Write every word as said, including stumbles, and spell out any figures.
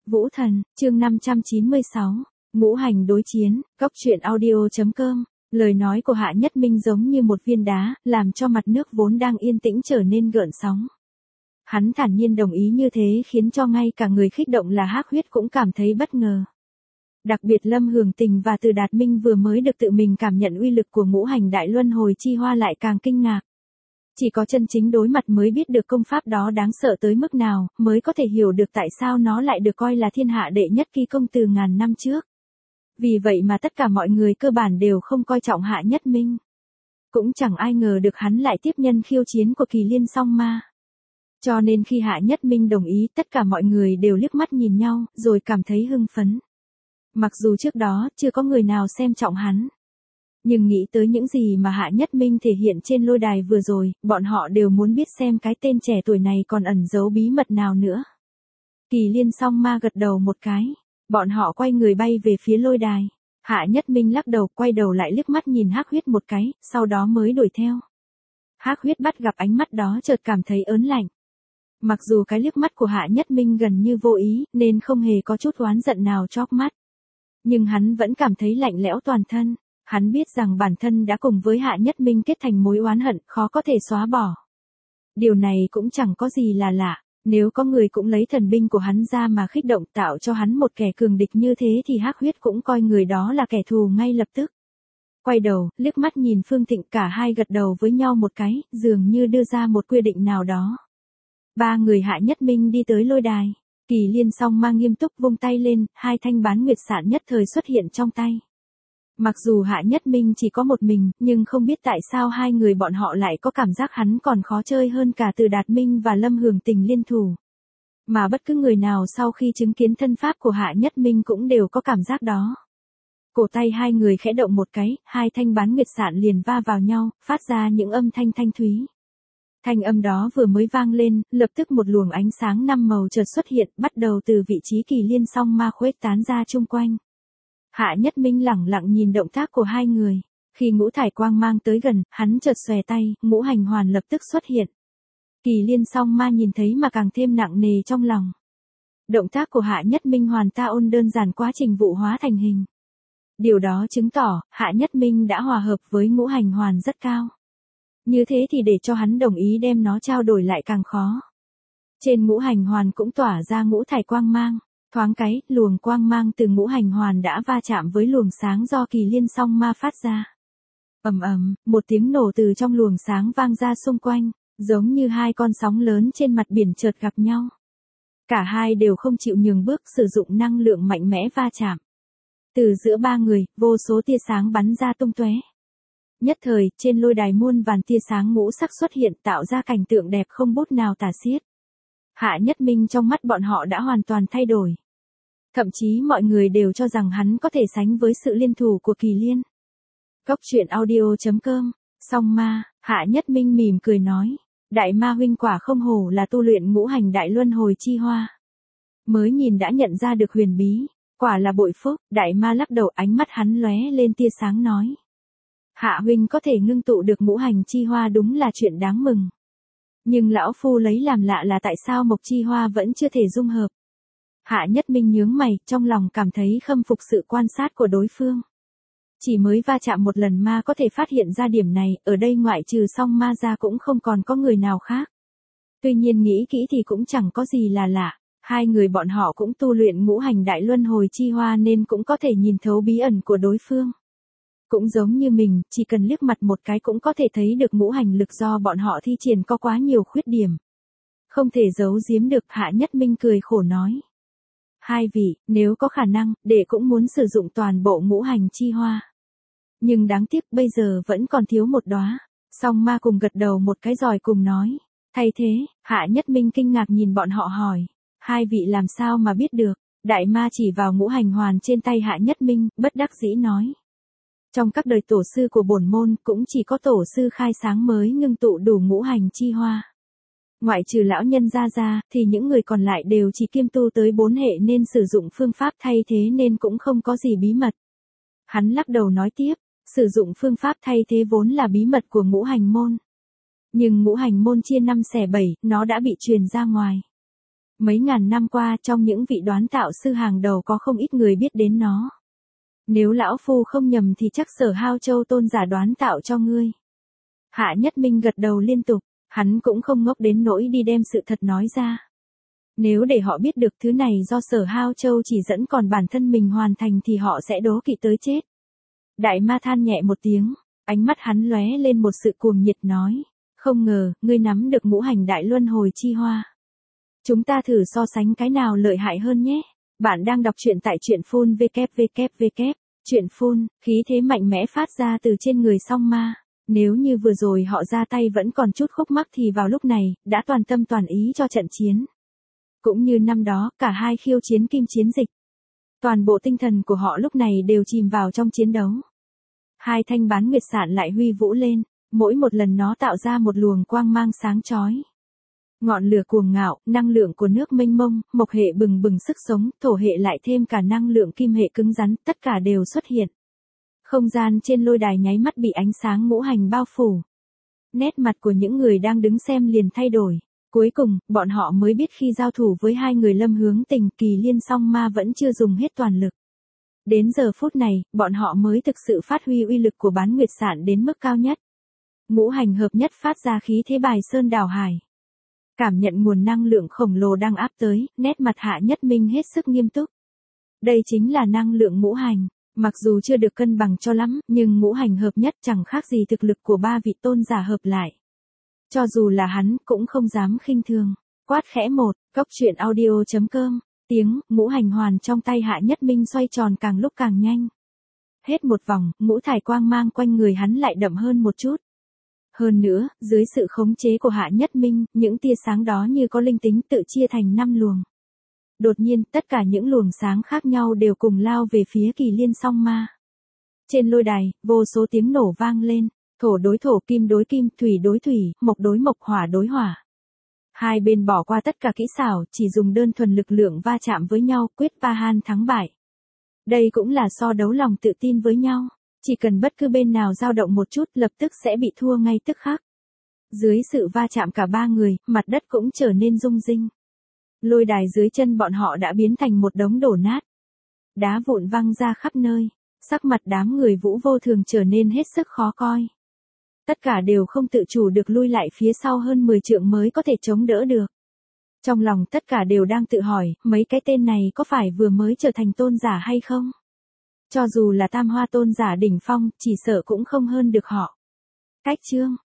Vũ Thần, chương năm trăm chín mươi sáu, Ngũ hành đối chiến, góc truyện audio.com. Lời nói của Hạ Nhất Minh giống như một viên đá, làm cho mặt nước vốn đang yên tĩnh trở nên gợn sóng. Hắn thản nhiên đồng ý như thế khiến cho ngay cả người khích động là Hắc Huyết cũng cảm thấy bất ngờ. Đặc biệt Lâm Hường Tình và Từ Đạt Minh vừa mới được tự mình cảm nhận uy lực của ngũ hành đại luân hồi chi hoa lại càng kinh ngạc. Chỉ có chân chính đối mặt mới biết được công pháp đó đáng sợ tới mức nào, mới có thể hiểu được tại sao nó lại được coi là thiên hạ đệ nhất kỳ công từ ngàn năm trước. Vì vậy mà tất cả mọi người cơ bản đều không coi trọng Hạ Nhất Minh. Cũng chẳng ai ngờ được hắn lại tiếp nhân khiêu chiến của Kỳ Liên Song Ma. Cho nên khi Hạ Nhất Minh đồng ý, tất cả mọi người đều liếc mắt nhìn nhau, rồi cảm thấy hưng phấn. Mặc dù trước đó chưa có người nào xem trọng hắn. Nhưng nghĩ tới những gì mà Hạ Nhất Minh thể hiện trên lôi đài vừa rồi, bọn họ đều muốn biết xem cái tên trẻ tuổi này còn ẩn giấu bí mật nào nữa. Kỳ Liên Song Ma gật đầu một cái. Bọn họ quay người bay về phía lôi đài. Hạ Nhất Minh lắc đầu, quay đầu lại liếc mắt nhìn Hắc Huyết một cái, sau đó mới đuổi theo. Hắc Huyết bắt gặp ánh mắt đó chợt cảm thấy ớn lạnh. Mặc dù cái liếc mắt của Hạ Nhất Minh gần như vô ý, nên không hề có chút oán giận nào chóp mắt. Nhưng hắn vẫn cảm thấy lạnh lẽo toàn thân. Hắn biết rằng bản thân đã cùng với Hạ Nhất Minh kết thành mối oán hận, khó có thể xóa bỏ. Điều này cũng chẳng có gì là lạ. Nếu có người cũng lấy thần binh của hắn ra mà khích động tạo cho hắn một kẻ cường địch như thế thì Hắc Huyết cũng coi người đó là kẻ thù ngay lập tức. Quay đầu, liếc mắt nhìn Phương Thịnh, cả hai gật đầu với nhau một cái, dường như đưa ra một quy định nào đó. Ba người Hạ Nhất Minh đi tới lôi đài. Kỳ Liên Song Ma nghiêm túc vung tay lên, hai thanh bán nguyệt sạn nhất thời xuất hiện trong tay. Mặc dù Hạ Nhất Minh chỉ có một mình, nhưng không biết tại sao hai người bọn họ lại có cảm giác hắn còn khó chơi hơn cả Từ Đạt Minh và Lâm Hường Tình liên thủ. Mà bất cứ người nào sau khi chứng kiến thân pháp của Hạ Nhất Minh cũng đều có cảm giác đó. Cổ tay hai người khẽ động một cái, hai thanh bán nguyệt sạn liền va vào nhau, phát ra những âm thanh thanh thúy. Thanh âm đó vừa mới vang lên, lập tức một luồng ánh sáng năm màu chợt xuất hiện, bắt đầu từ vị trí Kỳ Liên Song Ma khuếch tán ra chung quanh. Hạ Nhất Minh lẳng lặng nhìn động tác của hai người. Khi ngũ thải quang mang tới gần, hắn chợt xòe tay, ngũ hành hoàn lập tức xuất hiện. Kỳ Liên Song Ma nhìn thấy mà càng thêm nặng nề trong lòng. Động tác của Hạ Nhất Minh hoàn ta ôn đơn giản quá trình vụ hóa thành hình. Điều đó chứng tỏ, Hạ Nhất Minh đã hòa hợp với ngũ hành hoàn rất cao. Như thế thì để cho hắn đồng ý đem nó trao đổi lại càng khó. Trên ngũ hành hoàn cũng tỏa ra ngũ thải quang mang. Thoáng cái, luồng quang mang từ ngũ hành hoàn đã va chạm với luồng sáng do Kỳ Liên Song Ma phát ra. Ầm ầm, một tiếng nổ từ trong luồng sáng vang ra xung quanh, giống như hai con sóng lớn trên mặt biển chợt gặp nhau. Cả hai đều không chịu nhường bước, sử dụng năng lượng mạnh mẽ va chạm. Từ giữa ba người, vô số tia sáng bắn ra tung tóe. Nhất thời, trên lôi đài muôn vàn tia sáng ngũ sắc xuất hiện, tạo ra cảnh tượng đẹp không bút nào tả xiết. Hạ Nhất Minh trong mắt bọn họ đã hoàn toàn thay đổi. Thậm chí mọi người đều cho rằng hắn có thể sánh với sự liên thủ của Kỳ Liên. Góc truyện audio.com, Song Ma, Hạ Nhất Minh mỉm cười nói. Đại ma huynh quả không hổ là tu luyện ngũ hành đại luân hồi chi hoa. Mới nhìn đã nhận ra được huyền bí, quả là bội phúc. Đại ma lắc đầu, ánh mắt hắn lóe lên tia sáng nói. Hạ huynh có thể ngưng tụ được ngũ hành chi hoa đúng là chuyện đáng mừng. Nhưng lão phu lấy làm lạ là tại sao mộc chi hoa vẫn chưa thể dung hợp. Hạ Nhất Minh nhướng mày, trong lòng cảm thấy khâm phục sự quan sát của đối phương. Chỉ mới va chạm một lần ma có thể phát hiện ra điểm này, ở đây ngoại trừ Song Ma ra cũng không còn có người nào khác. Tuy nhiên nghĩ kỹ thì cũng chẳng có gì là lạ, hai người bọn họ cũng tu luyện ngũ hành đại luân hồi chi hoa nên cũng có thể nhìn thấu bí ẩn của đối phương. Cũng giống như mình, chỉ cần liếc mặt một cái cũng có thể thấy được ngũ hành lực do bọn họ thi triển có quá nhiều khuyết điểm. Không thể giấu giếm được, Hạ Nhất Minh cười khổ nói. Hai vị, nếu có khả năng, đệ cũng muốn sử dụng toàn bộ ngũ hành chi hoa. Nhưng đáng tiếc bây giờ vẫn còn thiếu một đóa. Song Ma cùng gật đầu một cái rồi cùng nói. Thay thế, Hạ Nhất Minh kinh ngạc nhìn bọn họ hỏi. Hai vị làm sao mà biết được? Đại ma chỉ vào ngũ hành hoàn trên tay Hạ Nhất Minh, bất đắc dĩ nói. Trong các đời tổ sư của bổn môn, cũng chỉ có tổ sư khai sáng mới ngưng tụ đủ ngũ hành chi hoa. Ngoại trừ lão nhân ra ra, thì những người còn lại đều chỉ kiêm tu tới bốn hệ nên sử dụng phương pháp thay thế nên cũng không có gì bí mật. Hắn lắc đầu nói tiếp, sử dụng phương pháp thay thế vốn là bí mật của ngũ hành môn. Nhưng ngũ hành môn chia năm xẻ bảy, nó đã bị truyền ra ngoài. Mấy ngàn năm qua trong những vị đoán tạo sư hàng đầu có không ít người biết đến nó. Nếu lão phu không nhầm thì chắc Sở Hao Châu tôn giả đoán tạo cho ngươi. Hạ Nhất Minh gật đầu liên tục, hắn cũng không ngốc đến nỗi đi đem sự thật nói ra. Nếu để họ biết được thứ này do Sở Hao Châu chỉ dẫn còn bản thân mình hoàn thành thì họ sẽ đố kỵ tới chết. Đại ma than nhẹ một tiếng, ánh mắt hắn lóe lên một sự cuồng nhiệt nói, không ngờ, ngươi nắm được ngũ hành đại luân hồi chi hoa. Chúng ta thử so sánh cái nào lợi hại hơn nhé. Bạn đang đọc truyện tại truyện phun vê kép vê kép vê kép. Truyện phun, khí thế mạnh mẽ phát ra từ trên người song ma. Nếu như vừa rồi họ ra tay vẫn còn chút khúc mắc thì vào lúc này, đã toàn tâm toàn ý cho trận chiến. Cũng như năm đó, cả hai khiêu chiến kim chiến dịch. Toàn bộ tinh thần của họ lúc này đều chìm vào trong chiến đấu. Hai thanh bán nguyệt sạn lại huy vũ lên, mỗi một lần nó tạo ra một luồng quang mang sáng chói. Ngọn lửa cuồng ngạo, năng lượng của nước mênh mông, mộc hệ bừng bừng sức sống, thổ hệ lại thêm cả năng lượng kim hệ cứng rắn, tất cả đều xuất hiện. Không gian trên lôi đài nháy mắt bị ánh sáng ngũ hành bao phủ. Nét mặt của những người đang đứng xem liền thay đổi. Cuối cùng, bọn họ mới biết khi giao thủ với hai người Lâm Hướng Tình, Kỳ Liên song ma vẫn chưa dùng hết toàn lực. Đến giờ phút này, bọn họ mới thực sự phát huy uy lực của bán nguyệt sạn đến mức cao nhất. Ngũ hành hợp nhất phát ra khí thế bài sơn đảo hải. Cảm nhận nguồn năng lượng khổng lồ đang áp tới, nét mặt Hạ Nhất Minh hết sức nghiêm túc. Đây chính là năng lượng ngũ hành, mặc dù chưa được cân bằng cho lắm, nhưng ngũ hành hợp nhất chẳng khác gì thực lực của ba vị tôn giả hợp lại. Cho dù là hắn, cũng không dám khinh thường. Quát khẽ một, cốc truyện audio chấm com, tiếng, ngũ hành hoàn trong tay Hạ Nhất Minh xoay tròn càng lúc càng nhanh. Hết một vòng, ngũ thải quang mang quanh người hắn lại đậm hơn một chút. Hơn nữa, dưới sự khống chế của Hạ Nhất Minh, những tia sáng đó như có linh tính tự chia thành năm luồng. Đột nhiên, tất cả những luồng sáng khác nhau đều cùng lao về phía Kỳ Liên song ma. Trên lôi đài, vô số tiếng nổ vang lên, thổ đối thổ, kim đối kim, thủy đối thủy, mộc đối mộc, hỏa đối hỏa. Hai bên bỏ qua tất cả kỹ xảo, chỉ dùng đơn thuần lực lượng va chạm với nhau, quyết pa han thắng bại. Đây cũng là so đấu lòng tự tin với nhau. Chỉ cần bất cứ bên nào dao động một chút lập tức sẽ bị thua ngay tức khắc. Dưới sự va chạm cả ba người, mặt đất cũng trở nên rung rinh. Lôi đài dưới chân bọn họ đã biến thành một đống đổ nát. Đá vụn văng ra khắp nơi, sắc mặt đám người Vũ Vô Thường trở nên hết sức khó coi. Tất cả đều không tự chủ được lui lại phía sau hơn mười trượng mới có thể chống đỡ được. Trong lòng tất cả đều đang tự hỏi, mấy cái tên này có phải vừa mới trở thành tôn giả hay không? Cho dù là tam hoa tôn giả đỉnh phong, chỉ sợ cũng không hơn được họ. Cách chương